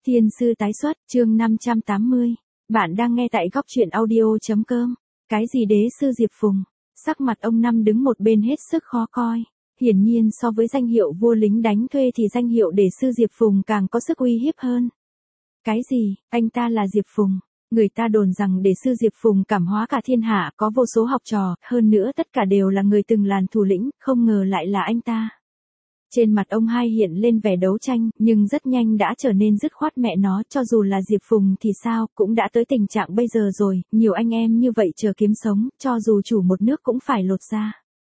Thiên sư tái xuất, chương 580. Bạn đang nghe tại góc truyện audio.com. Cái gì đế sư Diệp Phùng? Sắc mặt ông Năm đứng một bên hết sức khó coi. Hiển nhiên so với danh hiệu vua lính đánh thuê thì danh hiệu đế sư Diệp Phùng càng có sức uy hiếp hơn. Cái gì, anh ta là Diệp Phùng? Người ta đồn rằng đế sư Diệp Phùng cảm hóa cả thiên hạ, có vô số học trò, hơn nữa tất cả đều là người từng làn thủ lĩnh, không ngờ lại là anh ta. Trên mặt ông hai hiện lên vẻ đấu tranh, nhưng rất nhanh đã trở nên dứt khoát mẹ nó, cho dù là Diệp Phùng thì sao, cũng đã tới tình trạng bây giờ rồi, nhiều anh em như vậy chờ kiếm sống, cho dù chủ một nước cũng phải lột ra.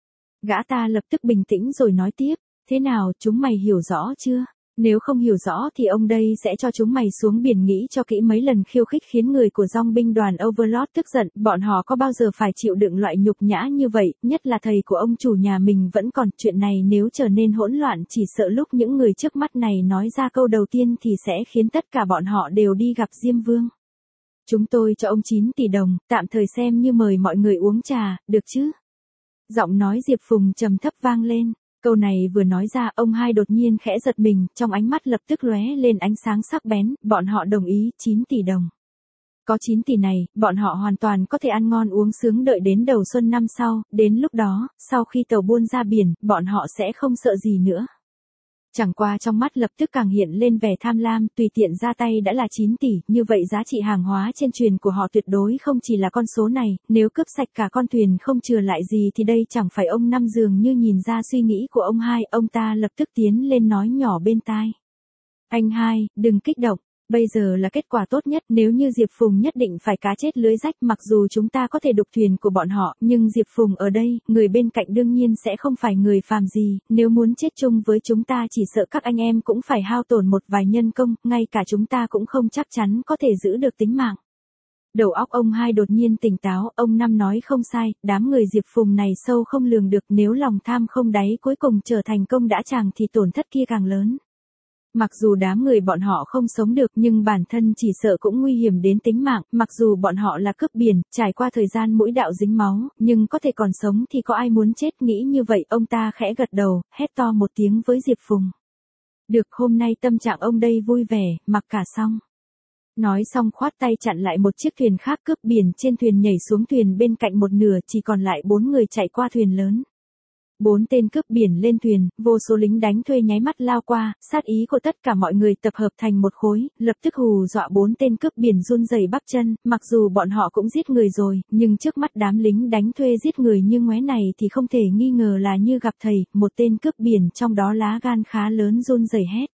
Gã ta lập tức bình tĩnh rồi nói tiếp, thế nào, chúng mày hiểu rõ chưa? Nếu không hiểu rõ thì ông đây sẽ cho chúng mày xuống biển nghĩ cho kỹ mấy lần khiêu khích khiến người của dòng binh đoàn Overlord tức giận, bọn họ có bao giờ phải chịu đựng loại nhục nhã như vậy, nhất là thầy của ông chủ nhà mình vẫn còn, chuyện này nếu trở nên hỗn loạn chỉ sợ lúc những người trước mắt này nói ra câu đầu tiên thì sẽ khiến tất cả bọn họ đều đi gặp Diêm Vương. Chúng tôi cho ông 9 tỷ đồng, tạm thời xem như mời mọi người uống trà, được chứ? Giọng nói Diệp Phùng trầm thấp vang lên. Câu này vừa nói ra, ông hai đột nhiên khẽ giật mình, trong ánh mắt lập tức lóe lên ánh sáng sắc bén, bọn họ đồng ý 9 tỷ đồng. Có 9 tỷ này, bọn họ hoàn toàn có thể ăn ngon uống sướng đợi đến đầu xuân năm sau, đến lúc đó, sau khi tàu buôn ra biển, bọn họ sẽ không sợ gì nữa. Chẳng qua trong mắt lập tức càng hiện lên vẻ tham lam, tùy tiện ra tay đã là 9 tỷ, như vậy giá trị hàng hóa trên thuyền của họ tuyệt đối không chỉ là con số này, nếu cướp sạch cả con thuyền không chừa lại gì thì đây chẳng phải ông Năm dường như nhìn ra suy nghĩ của ông hai, ông ta lập tức tiến lên nói nhỏ bên tai. Anh hai, đừng kích động. Bây giờ là kết quả tốt nhất, nếu như Diệp Phùng nhất định phải cá chết lưới rách, mặc dù chúng ta có thể đục thuyền của bọn họ, nhưng Diệp Phùng ở đây, người bên cạnh đương nhiên sẽ không phải người phàm gì, nếu muốn chết chung với chúng ta chỉ sợ các anh em cũng phải hao tổn một vài nhân công, ngay cả chúng ta cũng không chắc chắn có thể giữ được tính mạng. Đầu óc ông hai đột nhiên tỉnh táo, ông Năm nói không sai, đám người Diệp Phùng này sâu không lường được, nếu lòng tham không đáy cuối cùng trở thành công đã chàng thì tổn thất kia càng lớn. Mặc dù đám người bọn họ không sống được nhưng bản thân chỉ sợ cũng nguy hiểm đến tính mạng, mặc dù bọn họ là cướp biển, trải qua thời gian mũi đạo dính máu, nhưng có thể còn sống thì có ai muốn chết, nghĩ như vậy ông ta khẽ gật đầu, hét to một tiếng với Diệp Phùng. Được, hôm nay tâm trạng ông đây vui vẻ, mặc cả xong. Nói xong khoát tay chặn lại một chiếc thuyền khác cướp biển, trên thuyền nhảy xuống thuyền bên cạnh một nửa, chỉ còn lại 4 người chạy qua thuyền lớn. 4 tên cướp biển lên thuyền, vô số lính đánh thuê nháy mắt lao qua, sát ý của tất cả mọi người tập hợp thành một khối, lập tức hù dọa 4 tên cướp biển run rẩy bắp chân, mặc dù bọn họ cũng giết người rồi, nhưng trước mắt đám lính đánh thuê giết người như ngoé này thì không thể nghi ngờ là như gặp thầy, một tên cướp biển trong đó lá gan khá lớn run rẩy hét.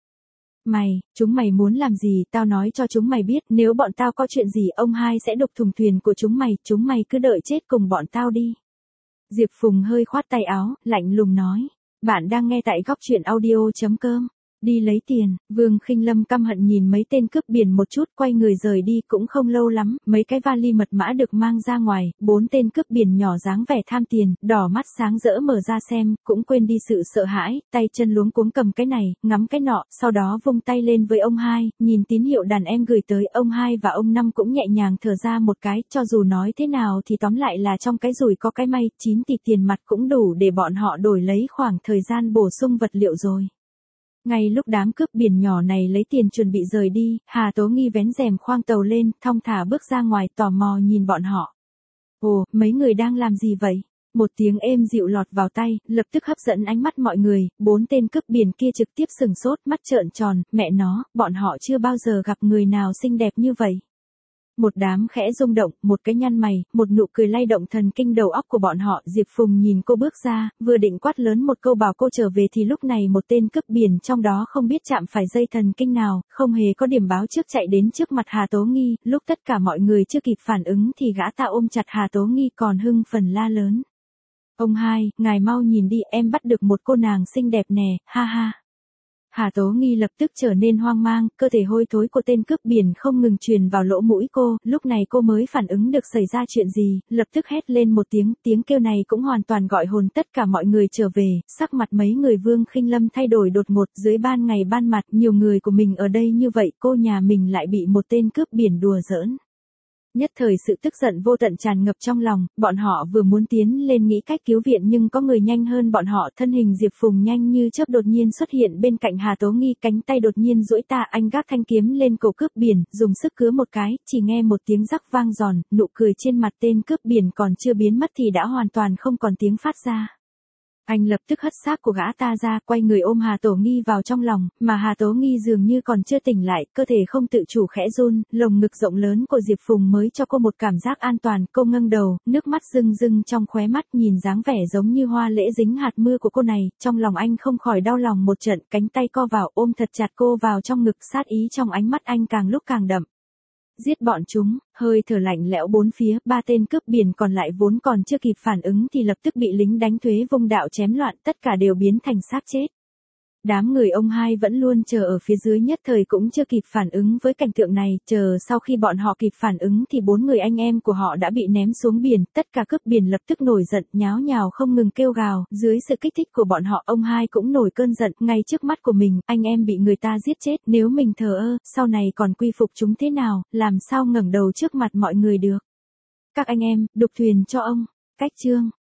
Chúng mày muốn làm gì, tao nói cho chúng mày biết, nếu bọn tao có chuyện gì ông hai sẽ đục thùng thuyền của chúng mày cứ đợi chết cùng bọn tao đi. Diệp Phùng hơi khoát tay áo, lạnh lùng nói. Bạn đang nghe tại góc truyện audio.com. Đi lấy tiền, Vương Khinh Lâm căm hận nhìn mấy tên cướp biển một chút, quay người rời đi, cũng không lâu lắm, mấy cái vali mật mã được mang ra ngoài, 4 tên cướp biển nhỏ dáng vẻ tham tiền, đỏ mắt sáng rỡ mở ra xem, cũng quên đi sự sợ hãi, tay chân luống cuống cầm cái này, ngắm cái nọ, sau đó vung tay lên với ông hai, nhìn tín hiệu đàn em gửi tới, ông hai và ông Năm cũng nhẹ nhàng thở ra một cái, cho dù nói thế nào thì tóm lại là trong cái rủi có cái may, 9 tỷ tiền mặt cũng đủ để bọn họ đổi lấy khoảng thời gian bổ sung vật liệu rồi. Ngay lúc đám cướp biển nhỏ này lấy tiền chuẩn bị rời đi, Hà Tố Nghi vén rèm khoang tàu lên, thong thả bước ra ngoài tò mò nhìn bọn họ. Ồ, mấy người đang làm gì vậy? Một tiếng êm dịu lọt vào tai, lập tức hấp dẫn ánh mắt mọi người, 4 tên cướp biển kia trực tiếp sừng sốt, mắt trợn tròn, mẹ nó, bọn họ chưa bao giờ gặp người nào xinh đẹp như vậy. Một đám khẽ rung động, một cái nhăn mày, một nụ cười lay động thần kinh đầu óc của bọn họ. Diệp Phùng nhìn cô bước ra, vừa định quát lớn một câu bảo cô trở về thì lúc này một tên cướp biển trong đó không biết chạm phải dây thần kinh nào, không hề có điểm báo trước chạy đến trước mặt Hà Tố Nghi, lúc tất cả mọi người chưa kịp phản ứng thì gã ta ôm chặt Hà Tố Nghi còn hưng phần la lớn. Ông hai, ngài mau nhìn đi, em bắt được một cô nàng xinh đẹp nè, ha ha. Hà Tố Nghi lập tức trở nên hoang mang, cơ thể hôi thối của tên cướp biển không ngừng truyền vào lỗ mũi cô, lúc này cô mới phản ứng được xảy ra chuyện gì, lập tức hét lên một tiếng, tiếng kêu này cũng hoàn toàn gọi hồn tất cả mọi người trở về, sắc mặt mấy người Vương Khinh Lâm thay đổi đột ngột, dưới ban ngày ban mặt, nhiều người của mình ở đây như vậy, cô nhà mình lại bị một tên cướp biển đùa giỡn. Nhất thời sự tức giận vô tận tràn ngập trong lòng, bọn họ vừa muốn tiến lên nghĩ cách cứu viện nhưng có người nhanh hơn bọn họ, thân hình Diệp Phùng nhanh như chớp đột nhiên xuất hiện bên cạnh Hà Tố Nghi, cánh tay đột nhiên duỗi ta, anh gác thanh kiếm lên cổ cướp biển, dùng sức cứa một cái, chỉ nghe một tiếng rắc vang giòn, nụ cười trên mặt tên cướp biển còn chưa biến mất thì đã hoàn toàn không còn tiếng phát ra. Anh lập tức hất xác của gã ta ra, quay người ôm Hà Tố Nghi vào trong lòng, mà Hà Tố Nghi dường như còn chưa tỉnh lại, cơ thể không tự chủ khẽ run, lồng ngực rộng lớn của Diệp Phùng mới cho cô một cảm giác an toàn, cô ngẩng đầu, nước mắt rưng rưng trong khóe mắt, nhìn dáng vẻ giống như hoa lễ dính hạt mưa của cô này, trong lòng anh không khỏi đau lòng một trận, cánh tay co vào ôm thật chặt cô vào trong ngực, sát ý trong ánh mắt anh càng lúc càng đậm. Giết bọn chúng, hơi thở lạnh lẽo bốn phía, ba tên cướp biển còn lại vốn còn chưa kịp phản ứng thì lập tức bị lính đánh thuế vung đạo chém loạn, tất cả đều biến thành xác chết. Đám người ông hai vẫn luôn chờ ở phía dưới nhất thời cũng chưa kịp phản ứng với cảnh tượng này, chờ sau khi bọn họ kịp phản ứng thì 4 người anh em của họ đã bị ném xuống biển, tất cả cướp biển lập tức nổi giận, nháo nhào không ngừng kêu gào, dưới sự kích thích của bọn họ ông hai cũng nổi cơn giận, ngay trước mắt của mình, anh em bị người ta giết chết, nếu mình thờ ơ, sau này còn quy phục chúng thế nào, làm sao ngẩng đầu trước mặt mọi người được. Các anh em, đục thuyền cho ông, cách chương.